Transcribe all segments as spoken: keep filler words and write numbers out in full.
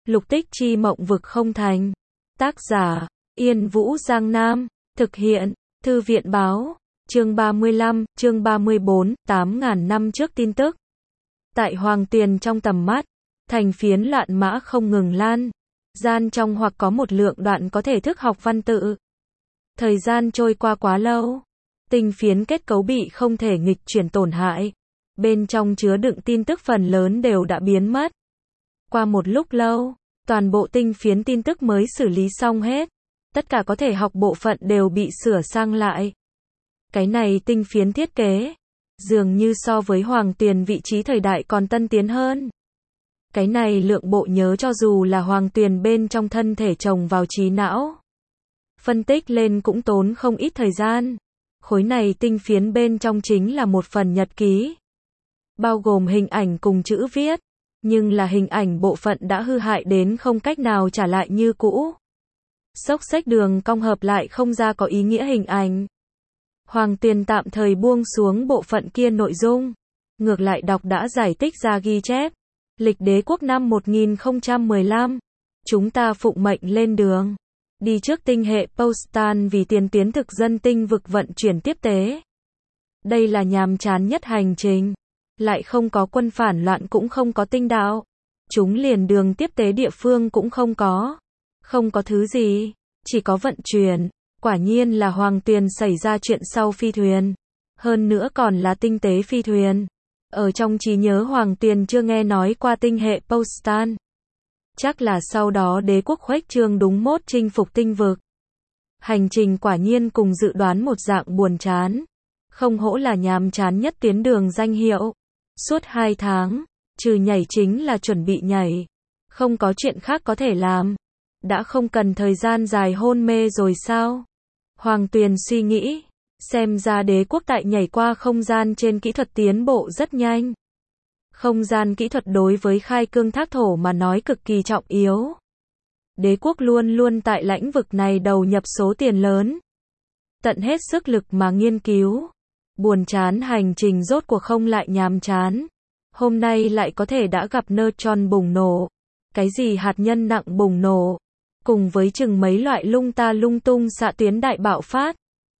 Lục tích chi mộng vực không thành. Tác giả, Yên Vũ Giang Nam. Thực hiện, Thư viện Báo. Chương ba mươi lăm, chương ba mươi bốn, tám ngàn năm trước tin tức. Tại Hoàng Tuyền trong tầm mắt, thành phiến loạn mã không ngừng lan. Gian trong hoặc có một lượng đoạn có thể thức học văn tự. Thời gian trôi qua quá lâu. Tinh phiến kết cấu bị không thể nghịch chuyển tổn hại. Bên trong chứa đựng tin tức phần lớn đều đã biến mất. Qua một lúc lâu, toàn bộ tinh phiến tin tức mới xử lý xong hết. Tất cả có thể học bộ phận đều bị sửa sang lại. Cái này tinh phiến thiết kế, dường như so với Hoàng Tuyền vị trí thời đại còn tân tiến hơn. Cái này lượng bộ nhớ cho dù là Hoàng Tuyền bên trong thân thể trồng vào trí não. Phân tích lên cũng tốn không ít thời gian. Khối này tinh phiến bên trong chính là một phần nhật ký. Bao gồm hình ảnh cùng chữ viết. Nhưng là hình ảnh bộ phận đã hư hại đến không cách nào trả lại như cũ. Xốc xếch đường cong hợp lại không ra có ý nghĩa hình ảnh. Hoàng Tuyền tạm thời buông xuống bộ phận kia nội dung. Ngược lại đọc đã giải tích ra ghi chép. Lịch đế quốc năm một nghìn không trăm mười lăm. Chúng ta phụng mệnh lên đường. Đi trước tinh hệ Postan vì tiền tiến thực dân tinh vực vận chuyển tiếp tế. Đây là nhàm chán nhất hành trình. Lại không có quân phản loạn cũng không có tinh đạo. Chúng liền đường tiếp tế địa phương cũng không có. Không có thứ gì. Chỉ có vận chuyển. Quả nhiên là Hoàng Tuyền xảy ra chuyện sau phi thuyền. Hơn nữa còn là tinh tế phi thuyền. Ở trong trí nhớ Hoàng Tuyền chưa nghe nói qua tinh hệ Postan. Chắc là sau đó đế quốc khuếch trương đúng mốt chinh phục tinh vực. Hành trình quả nhiên cùng dự đoán một dạng buồn chán. Không hổ là nhàm chán nhất tuyến đường danh hiệu. Suốt hai tháng, trừ nhảy chính là chuẩn bị nhảy. Không có chuyện khác có thể làm. Đã không cần thời gian dài hôn mê rồi sao? Hoàng Tuyền suy nghĩ. Xem ra đế quốc tại nhảy qua không gian trên kỹ thuật tiến bộ rất nhanh. Không gian kỹ thuật đối với khai cương thác thổ mà nói cực kỳ trọng yếu. Đế quốc luôn luôn tại lãnh vực này đầu nhập số tiền lớn. Tận hết sức lực mà nghiên cứu. Buồn chán hành trình rốt cuộc không lại nhàm chán. Hôm nay lại có thể đã gặp neutron bùng nổ. Cái gì hạt nhân nặng bùng nổ. Cùng với chừng mấy loại lung ta lung tung xạ tuyến đại bạo phát.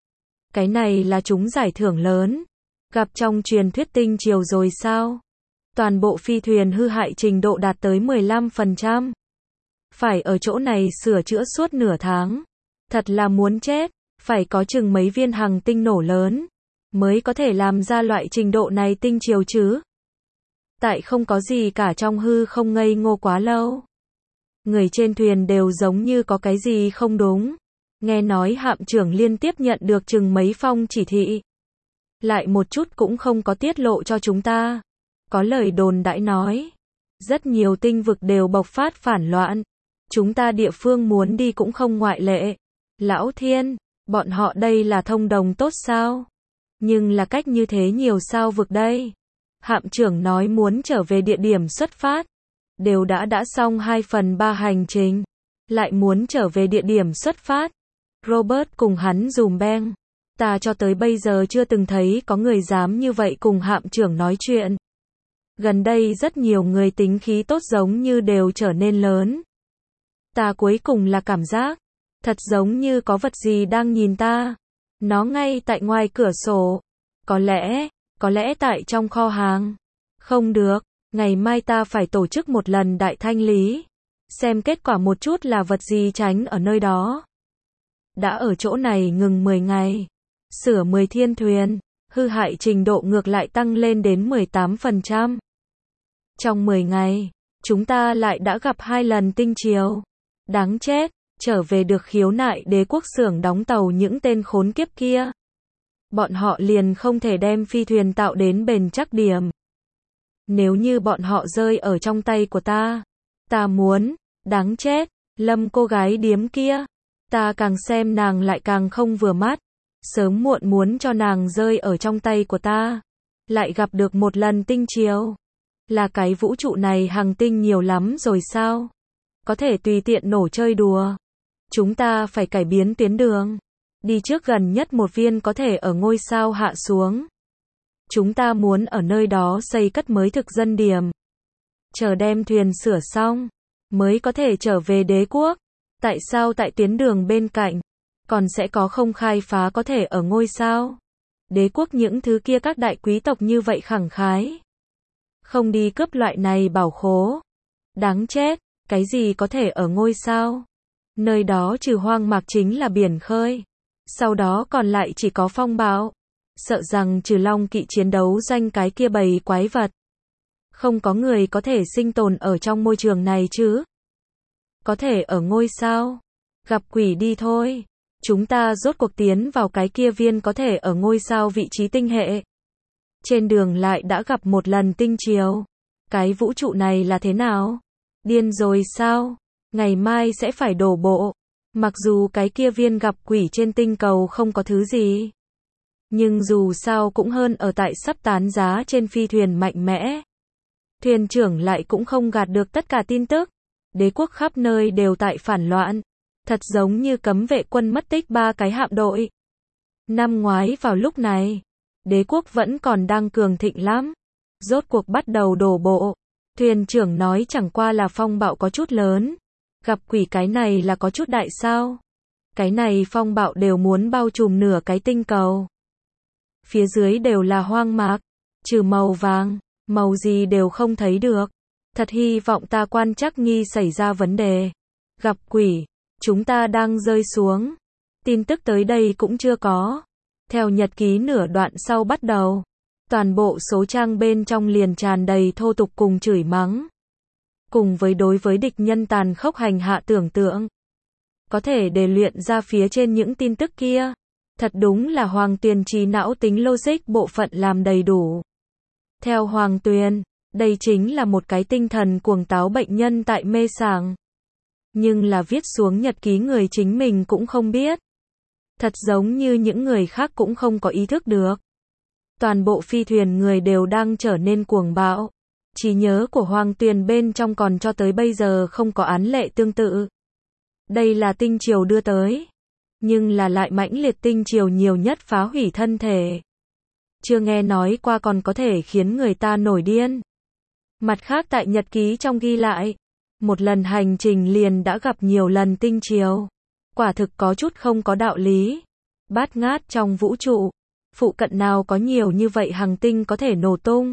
Cái này là chúng giải thưởng lớn. Gặp trong truyền thuyết tinh triều rồi sao? Toàn bộ phi thuyền hư hại trình độ đạt tới mười lăm phần trăm. Phải ở chỗ này sửa chữa suốt nửa tháng. Thật là muốn chết. Phải có chừng mấy viên hành tinh nổ lớn. Mới có thể làm ra loại trình độ này tinh triều chứ. Tại không có gì cả trong hư không ngây ngô quá lâu. Người trên thuyền đều giống như có cái gì không đúng. Nghe nói hạm trưởng liên tiếp nhận được chừng mấy phong chỉ thị. Lại một chút cũng không có tiết lộ cho chúng ta. Có lời đồn đãi nói. Rất nhiều tinh vực đều bộc phát phản loạn. Chúng ta địa phương muốn đi cũng không ngoại lệ. Lão Thiên, bọn họ đây là thông đồng tốt sao? Nhưng là cách như thế nhiều sao vực đây? Hạm trưởng nói muốn trở về địa điểm xuất phát. Đều đã đã xong hai phần ba hành trình. Lại muốn trở về địa điểm xuất phát. Robert cùng hắn dùm beng. Ta cho tới bây giờ chưa từng thấy có người dám như vậy cùng hạm trưởng nói chuyện. Gần đây rất nhiều người tính khí tốt giống như đều trở nên lớn. Ta cuối cùng là cảm giác. Thật giống như có vật gì đang nhìn ta. Nó ngay tại ngoài cửa sổ. Có lẽ, có lẽ tại trong kho hàng. Không được, ngày mai ta phải tổ chức một lần đại thanh lý. Xem kết quả một chút là vật gì tránh ở nơi đó. Đã ở chỗ này ngừng mười ngày. Sửa mười thiên thuyền. Hư hại trình độ ngược lại tăng lên đến mười tám phần trăm. Trong mười ngày, chúng ta lại đã gặp hai lần tinh triều. Đáng chết, trở về được khiếu nại đế quốc xưởng đóng tàu những tên khốn kiếp kia. Bọn họ liền không thể đem phi thuyền tạo đến bền chắc điểm. Nếu như bọn họ rơi ở trong tay của ta, ta muốn, đáng chết, Lâm cô gái điếm kia, ta càng xem nàng lại càng không vừa mắt, sớm muộn muốn cho nàng rơi ở trong tay của ta, lại gặp được một lần tinh triều. Là cái vũ trụ này hành tinh nhiều lắm rồi sao? Có thể tùy tiện nổ chơi đùa. Chúng ta phải cải biến tuyến đường. Đi trước gần nhất một viên có thể ở ngôi sao hạ xuống. Chúng ta muốn ở nơi đó xây cất mới thực dân điểm. Chờ đem thuyền sửa xong. mới có thể trở về đế quốc. Tại sao tại tuyến đường bên cạnh, còn sẽ có không khai phá có thể ở ngôi sao? Đế quốc những thứ kia các đại quý tộc như vậy khẳng khái. Không đi cướp loại này bảo khố. Đáng chết, cái gì có thể ở ngôi sao? Nơi đó trừ hoang mạc chính là biển khơi. Sau đó còn lại chỉ có phong bạo. Sợ rằng trừ long kỵ chiến đấu doanh cái kia bầy quái vật. Không có người có thể sinh tồn ở trong môi trường này chứ. Có thể ở ngôi sao. Gặp quỷ đi thôi. Chúng ta rốt cuộc tiến vào cái kia viên có thể ở ngôi sao vị trí tinh hệ. Trên đường lại đã gặp một lần tinh triều. Cái vũ trụ này là thế nào? Điên rồi sao? Ngày mai sẽ phải đổ bộ. Mặc dù cái kia viên gặp quỷ trên tinh cầu không có thứ gì. Nhưng dù sao cũng hơn ở tại sắp tán giá trên phi thuyền mạnh mẽ. Thuyền trưởng lại cũng không gạt được tất cả tin tức. Đế quốc khắp nơi đều tại phản loạn. Thật giống như cấm vệ quân mất tích ba cái hạm đội. Năm ngoái vào lúc này, đế quốc vẫn còn đang cường thịnh lắm. Rốt cuộc bắt đầu đổ bộ. Thuyền trưởng nói chẳng qua là phong bạo có chút lớn. Gặp quỷ cái này là có chút đại sao. Cái này phong bạo đều muốn bao trùm nửa cái tinh cầu. Phía dưới đều là hoang mạc. Trừ màu vàng, màu gì đều không thấy được. Thật hy vọng ta quan trắc nghi xảy ra vấn đề. Gặp quỷ, chúng ta đang rơi xuống. Tin tức tới đây cũng chưa có. Theo nhật ký nửa đoạn sau bắt đầu. Toàn bộ số trang bên trong liền tràn đầy thô tục cùng chửi mắng. Cùng với đối với địch nhân tàn khốc hành hạ tưởng tượng. Có thể để luyện ra phía trên những tin tức kia. Thật đúng là Hoàng Tuyền trí não tính logic bộ phận làm đầy đủ. Theo Hoàng Tuyền, đây chính là một cái tinh thần cuồng táo bệnh nhân tại mê sảng. Nhưng là viết xuống nhật ký người chính mình cũng không biết. Thật giống như những người khác cũng không có ý thức được. Toàn bộ phi thuyền người đều đang trở nên cuồng bạo. Trí nhớ của Hoàng Tuyền bên trong còn cho tới bây giờ không có án lệ tương tự. Đây là tinh triều đưa tới. Nhưng là lại mãnh liệt tinh triều nhiều nhất phá hủy thân thể. Chưa nghe nói qua còn có thể khiến người ta nổi điên. Mặt khác tại nhật ký trong ghi lại. Một lần hành trình liền đã gặp nhiều lần tinh triều. Quả thực có chút không có đạo lý. Bát ngát trong vũ trụ. Phụ cận nào có nhiều như vậy hành tinh có thể nổ tung.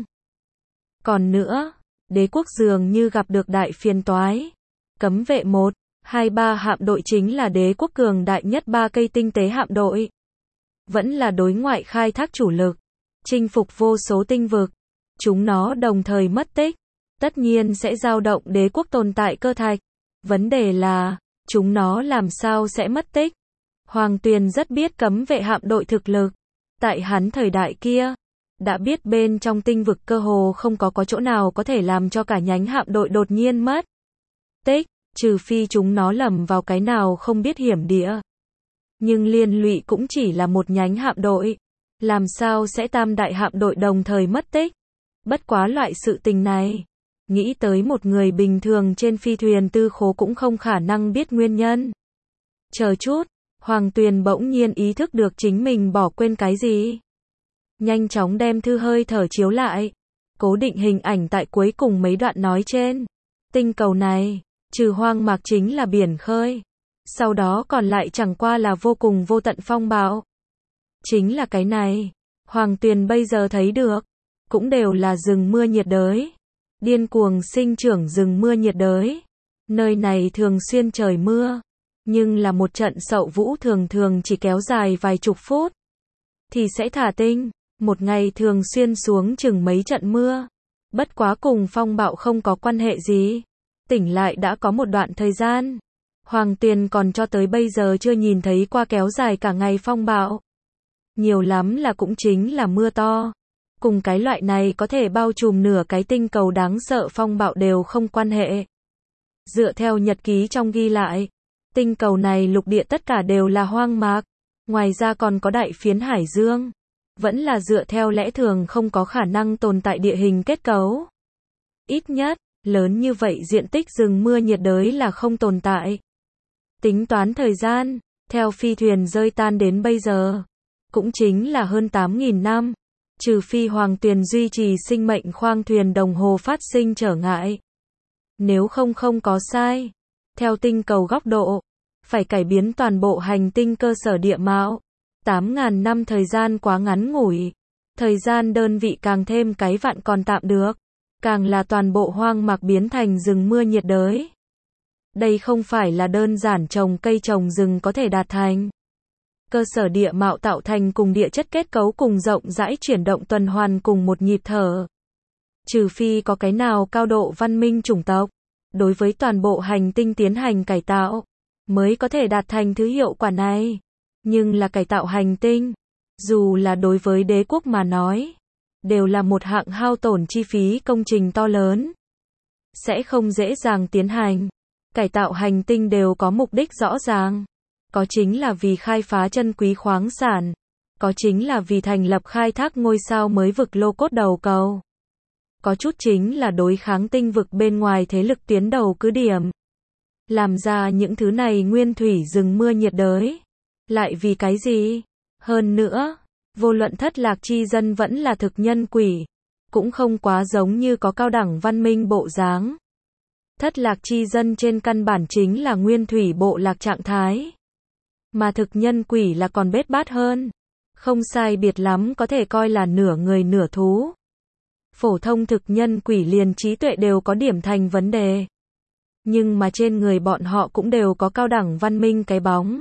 Còn nữa, đế quốc dường như gặp được đại phiền toái. Cấm vệ một, hai, ba hạm đội chính là đế quốc cường đại nhất ba cây tinh tế hạm đội. Vẫn là đối ngoại khai thác chủ lực. Chinh phục vô số tinh vực. Chúng nó đồng thời mất tích. Tất nhiên sẽ dao động đế quốc tồn tại cơ thạch. Vấn đề là, chúng nó làm sao sẽ mất tích? Hoàng Tuyền rất biết cấm vệ hạm đội thực lực. Tại hắn thời đại kia, đã biết bên trong tinh vực cơ hồ không có có chỗ nào có thể làm cho cả nhánh hạm đội đột nhiên mất tích, trừ phi chúng nó lầm vào cái nào không biết hiểm địa. Nhưng liên lụy cũng chỉ là một nhánh hạm đội. Làm sao sẽ tam đại hạm đội đồng thời mất tích? Bất quá loại sự tình này. Nghĩ tới một người bình thường trên phi thuyền tư khố cũng không khả năng biết nguyên nhân. Chờ chút, Hoàng Tuyền bỗng nhiên ý thức được chính mình bỏ quên cái gì. Nhanh chóng đem thư hơi thở chiếu lại. Cố định hình ảnh tại cuối cùng mấy đoạn nói trên. Tinh cầu này, trừ hoang mạc chính là biển khơi. Sau đó còn lại chẳng qua là vô cùng vô tận phong bạo. Chính là cái này. Hoàng Tuyền bây giờ thấy được. Cũng đều là rừng mưa nhiệt đới. Điên cuồng sinh trưởng rừng mưa nhiệt đới. Nơi này thường xuyên trời mưa. Nhưng là một trận sậu vũ thường thường chỉ kéo dài vài chục phút. Thì sẽ thả tinh. Một ngày thường xuyên xuống chừng mấy trận mưa. Bất quá cùng phong bạo không có quan hệ gì. Tỉnh lại đã có một đoạn thời gian. Hoàng Tuyền còn cho tới bây giờ chưa nhìn thấy qua kéo dài cả ngày phong bạo. Nhiều lắm là cũng chính là mưa to. Cùng cái loại này có thể bao trùm nửa cái tinh cầu đáng sợ phong bạo đều không quan hệ. Dựa theo nhật ký trong ghi lại, tinh cầu này lục địa tất cả đều là hoang mạc. Ngoài ra còn có đại phiến hải dương. Vẫn là dựa theo lẽ thường không có khả năng tồn tại địa hình kết cấu. Ít nhất, lớn như vậy diện tích rừng mưa nhiệt đới là không tồn tại. Tính toán thời gian, theo phi thuyền rơi tan đến bây giờ, cũng chính là hơn tám nghìn năm. Trừ phi Hoàng Tuyền duy trì sinh mệnh khoang thuyền đồng hồ phát sinh trở ngại. Nếu không không có sai. Theo tinh cầu góc độ, phải cải biến toàn bộ hành tinh cơ sở địa mạo. tám nghìn năm thời gian quá ngắn ngủi. Thời gian đơn vị càng thêm cái vạn còn tạm được. Càng là toàn bộ hoang mạc biến thành rừng mưa nhiệt đới. Đây không phải là đơn giản trồng cây trồng rừng có thể đạt thành. Cơ sở địa mạo tạo thành cùng địa chất kết cấu cùng rộng rãi chuyển động tuần hoàn cùng một nhịp thở. Trừ phi có cái nào cao độ văn minh chủng tộc, đối với toàn bộ hành tinh tiến hành cải tạo, mới có thể đạt thành thứ hiệu quả này. Nhưng là cải tạo hành tinh, dù là đối với đế quốc mà nói, đều là một hạng hao tổn chi phí công trình to lớn. Sẽ không dễ dàng tiến hành. Cải tạo hành tinh đều có mục đích rõ ràng. Có chính là vì khai phá chân quý khoáng sản. Có chính là vì thành lập khai thác ngôi sao mới vực lô cốt đầu cầu. Có chút chính là đối kháng tinh vực bên ngoài thế lực tiến đầu cứ điểm. Làm ra những thứ này nguyên thủy rừng mưa nhiệt đới. Lại vì cái gì? Hơn nữa, vô luận thất lạc chi dân vẫn là thực nhân quỷ. Cũng không quá giống như có cao đẳng văn minh bộ dáng. Thất lạc chi dân trên căn bản chính là nguyên thủy bộ lạc trạng thái. Mà thực nhân quỷ là còn bết bát hơn. Không sai biệt lắm có thể coi là nửa người nửa thú. Phổ thông thực nhân quỷ liền trí tuệ đều có điểm thành vấn đề. Nhưng mà trên người bọn họ cũng đều có cao đẳng văn minh cái bóng.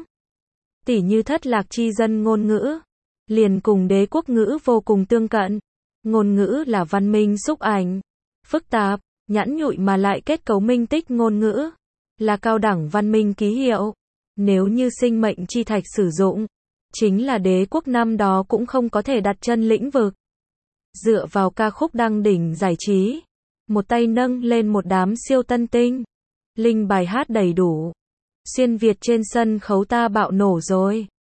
Tỉ như thất lạc chi dân ngôn ngữ. Liền cùng đế quốc ngữ vô cùng tương cận. Ngôn ngữ là văn minh xúc ảnh. Phức tạp, nhẵn nhụi mà lại kết cấu minh tích ngôn ngữ. Là cao đẳng văn minh ký hiệu. Nếu như sinh mệnh chi thạch sử dụng, chính là đế quốc năm đó cũng không có thể đặt chân lĩnh vực. Dựa vào ca khúc đăng đỉnh giải trí, một tay nâng lên một đám siêu tân tinh. Linh bài hát đầy đủ. Xuyên Việt trên sân khấu ta bạo nổ rồi.